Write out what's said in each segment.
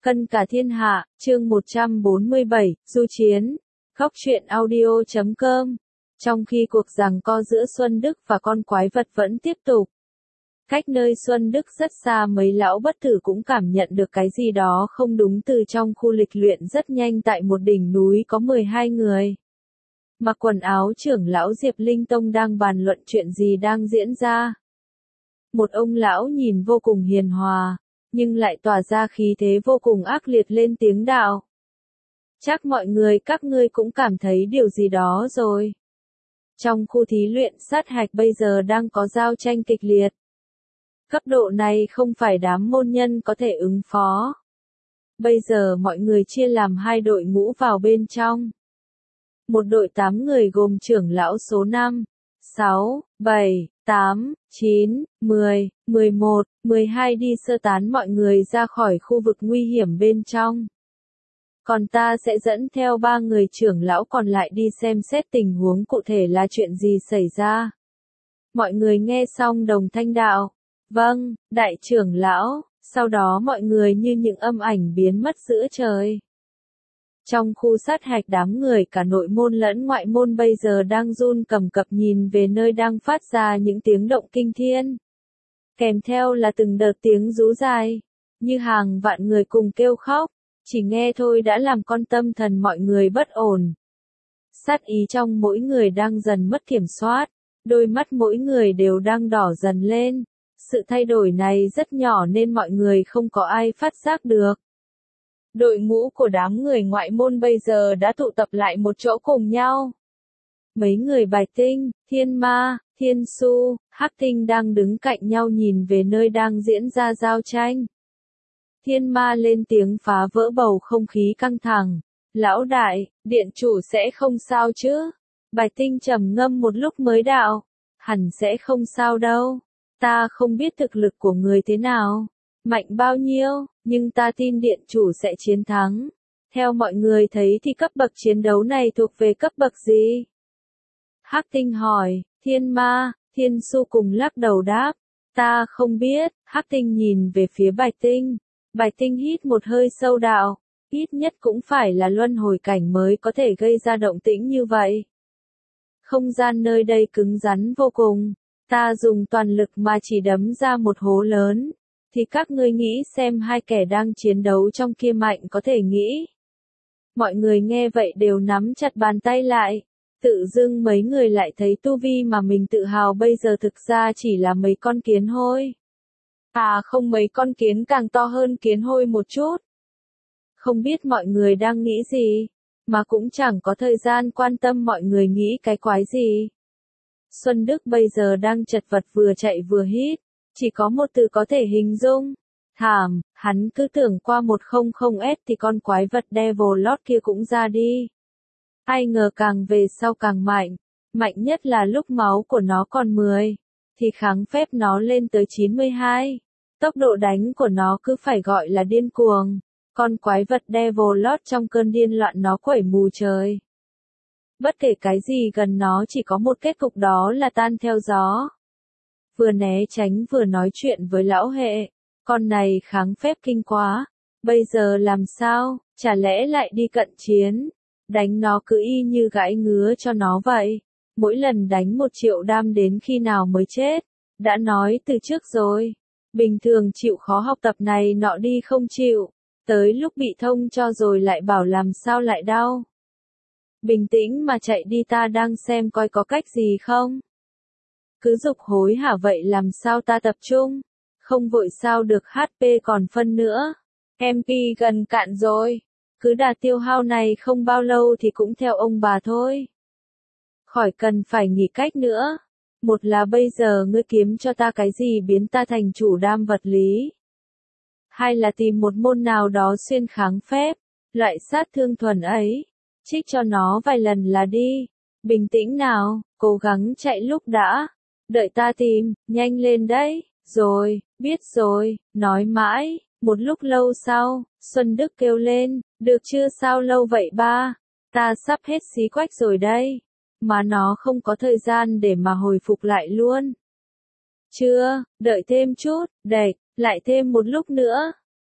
Cân cả thiên hạ, chương 147, Du Chiến. Góc truyện audio.com. Trong khi cuộc giằng co giữa Xuân Đức và con quái vật vẫn tiếp tục. Cách nơi Xuân Đức rất xa, mấy lão bất tử cũng cảm nhận được cái gì đó không đúng từ trong khu lịch luyện rất nhanh. Tại một đỉnh núi có 12 người. Mặc quần áo trưởng lão Diệp Linh Tông đang bàn luận chuyện gì đang diễn ra. Một ông lão nhìn vô cùng hiền hòa, nhưng lại tỏa ra khí thế vô cùng ác liệt lên tiếng đạo. Chắc mọi người các ngươi cũng cảm thấy điều gì đó rồi. Trong khu thí luyện sát hạch bây giờ đang có giao tranh kịch liệt. Cấp độ này không phải đám môn nhân có thể ứng phó. Bây giờ mọi người chia làm hai đội ngũ vào bên trong. Một đội 8 người gồm trưởng lão số 5, 6, 7, 8, 9, 10, 11, 12 đi sơ tán mọi người ra khỏi khu vực nguy hiểm bên trong. Còn ta sẽ dẫn theo 3 người trưởng lão còn lại đi xem xét tình huống cụ thể là chuyện gì xảy ra. Mọi người nghe xong đồng thanh đạo. Vâng, đại trưởng lão. Sau đó mọi người như những âm ảnh biến mất giữa trời. Trong khu sát hạch, đám người cả nội môn lẫn ngoại môn bây giờ đang run cầm cập nhìn về nơi đang phát ra những tiếng động kinh thiên. Kèm theo là từng đợt tiếng rú dài, như hàng vạn người cùng kêu khóc, chỉ nghe thôi đã làm con tâm thần mọi người bất ổn. Sát ý trong mỗi người đang dần mất kiểm soát, đôi mắt mỗi người đều đang đỏ dần lên. Sự thay đổi này rất nhỏ nên mọi người không có ai phát giác được. Đội ngũ của đám người ngoại môn bây giờ đã tụ tập lại một chỗ cùng nhau. Mấy người Bạch Tinh, Thiên Ma, Thiên Su, Hắc Tinh đang đứng cạnh nhau nhìn về nơi đang diễn ra giao tranh. Thiên Ma lên tiếng phá vỡ bầu không khí căng thẳng. Lão đại, điện chủ sẽ không sao chứ? Bạch Tinh trầm ngâm một lúc mới đạo. Hẳn sẽ không sao đâu. Ta không biết thực lực của người thế nào, mạnh bao nhiêu, nhưng ta tin điện chủ sẽ chiến thắng. Theo mọi người thấy thì cấp bậc chiến đấu này thuộc về cấp bậc gì? Hắc Tinh hỏi. Thiên Ma, Thiên Su cùng lắc đầu đáp. Ta không biết. Hắc Tinh nhìn về phía Bạch Tinh. Bạch Tinh hít một hơi sâu đạo. Ít nhất cũng phải là luân hồi cảnh mới có thể gây ra động tĩnh như vậy. Không gian nơi đây cứng rắn vô cùng. Ta dùng toàn lực mà chỉ đấm ra một hố lớn. Thì các ngươi nghĩ xem hai kẻ đang chiến đấu trong kia mạnh có thể nghĩ. Mọi người nghe vậy đều nắm chặt bàn tay lại. Tự dưng mấy người lại thấy tu vi mà mình tự hào bây giờ thực ra chỉ là mấy con kiến hôi. À không, mấy con kiến càng to hơn kiến hôi một chút. Không biết mọi người đang nghĩ gì, mà cũng chẳng có thời gian quan tâm mọi người nghĩ cái quái gì. Xuân Đức bây giờ đang chật vật vừa chạy vừa hít, chỉ có một từ có thể hình dung. Thảm. Hắn cứ tưởng qua 100S thì con quái vật Devil Lord kia cũng ra đi. Ai ngờ càng về sau càng mạnh, mạnh nhất là lúc máu của nó còn 10, thì kháng phép nó lên tới 92. Tốc độ đánh của nó cứ phải gọi là điên cuồng. Con quái vật Devil Lord trong cơn điên loạn nó quẩy mù trời. Bất kể cái gì gần nó chỉ có một kết cục, đó là tan theo gió. Vừa né tránh vừa nói chuyện với lão hệ. Con này kháng phép kinh quá. Bây giờ làm sao, chả lẽ lại đi cận chiến. Đánh nó cứ y như gãi ngứa cho nó vậy. Mỗi lần đánh 1 triệu đam đến khi nào mới chết. Đã nói từ trước rồi. Bình thường chịu khó học tập này nọ đi không chịu. Tới lúc bị thông cho rồi lại bảo làm sao lại đau. Bình tĩnh mà chạy đi, ta đang xem coi có cách gì không. Cứ dục hối hả vậy làm sao ta tập trung. Không vội sao được, HP còn phân nữa. MP gần cạn rồi. Cứ đà tiêu hao này không bao lâu thì cũng theo ông bà thôi. Khỏi cần phải nghĩ cách nữa. Một là bây giờ ngươi kiếm cho ta cái gì biến ta thành chủ đam vật lý. Hai là tìm một môn nào đó xuyên kháng phép. Loại sát thương thuần ấy. Trích cho nó vài lần là đi. Bình tĩnh nào, cố gắng chạy lúc đã. Đợi ta tìm, nhanh lên đấy. Rồi, biết rồi, nói mãi. Một lúc lâu sau, Xuân Đức kêu lên. Được chưa, sao lâu vậy ba? Ta sắp hết xí quách rồi đây. Mà nó không có thời gian để mà hồi phục lại luôn. Chưa, đợi thêm chút, đẩy, lại thêm một lúc nữa.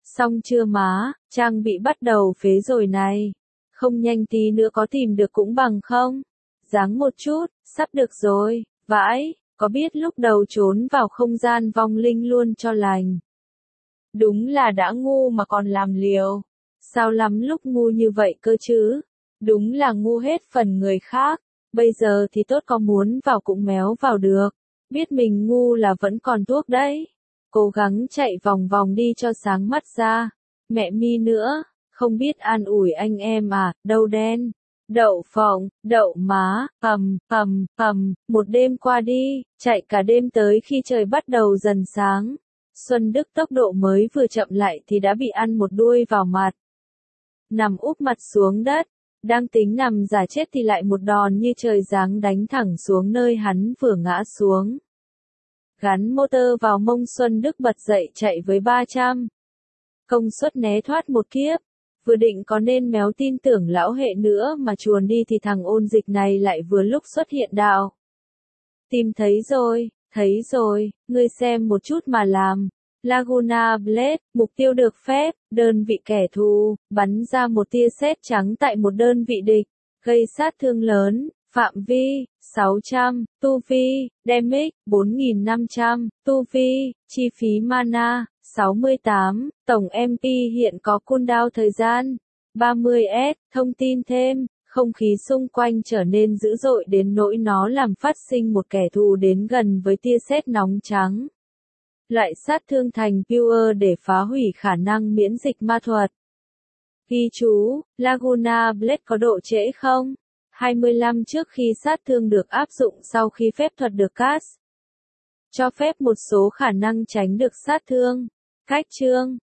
Xong chưa má, trang bị bắt đầu phế rồi này. Không nhanh tí nữa có tìm được cũng bằng không? Ráng một chút, sắp được rồi, vãi, có biết lúc đầu trốn vào không gian vong linh luôn cho lành. Đúng là đã ngu mà còn làm liều. Sao lắm lúc ngu như vậy cơ chứ? Đúng là ngu hết phần người khác. Bây giờ thì tốt có muốn vào cũng méo vào được. Biết mình ngu là vẫn còn thuốc đấy. Cố gắng chạy vòng vòng đi cho sáng mắt ra. Mẹ mi nữa, không biết an ủi anh em à, đâu đen. Đậu phộng, đậu má, một đêm qua đi, chạy cả đêm tới khi trời bắt đầu dần sáng. Xuân Đức tốc độ mới vừa chậm lại thì đã bị ăn một đuôi vào mặt. Nằm úp mặt xuống đất, đang tính nằm giả chết thì lại một đòn như trời giáng đánh thẳng xuống nơi hắn vừa ngã xuống. Gắn motor vào mông Xuân Đức bật dậy chạy với 300 công suất né thoát một kiếp. Vừa định có nên méo tin tưởng lão hệ nữa mà chuồn đi thì thằng ôn dịch này lại vừa lúc xuất hiện đạo. Tìm thấy rồi, ngươi xem một chút mà làm. Laguna Blade, mục tiêu được phép, đơn vị kẻ thù, bắn ra một tia sét trắng tại một đơn vị địch, gây sát thương lớn, phạm vi, 600, tu vi, damage, 4.500, tu vi, chi phí mana, 68, tổng MP hiện có cooldown thời gian, 30s, thông tin thêm. Không khí xung quanh trở nên dữ dội đến nỗi nó làm phát sinh một kẻ thù đến gần với tia sét nóng trắng. Loại sát thương thành pure để phá hủy khả năng miễn dịch ma thuật. Ghi chú, Laguna Blade có độ trễ không? 25 trước khi sát thương được áp dụng sau khi phép thuật được cast. Cho phép một số khả năng tránh được sát thương. Cách chương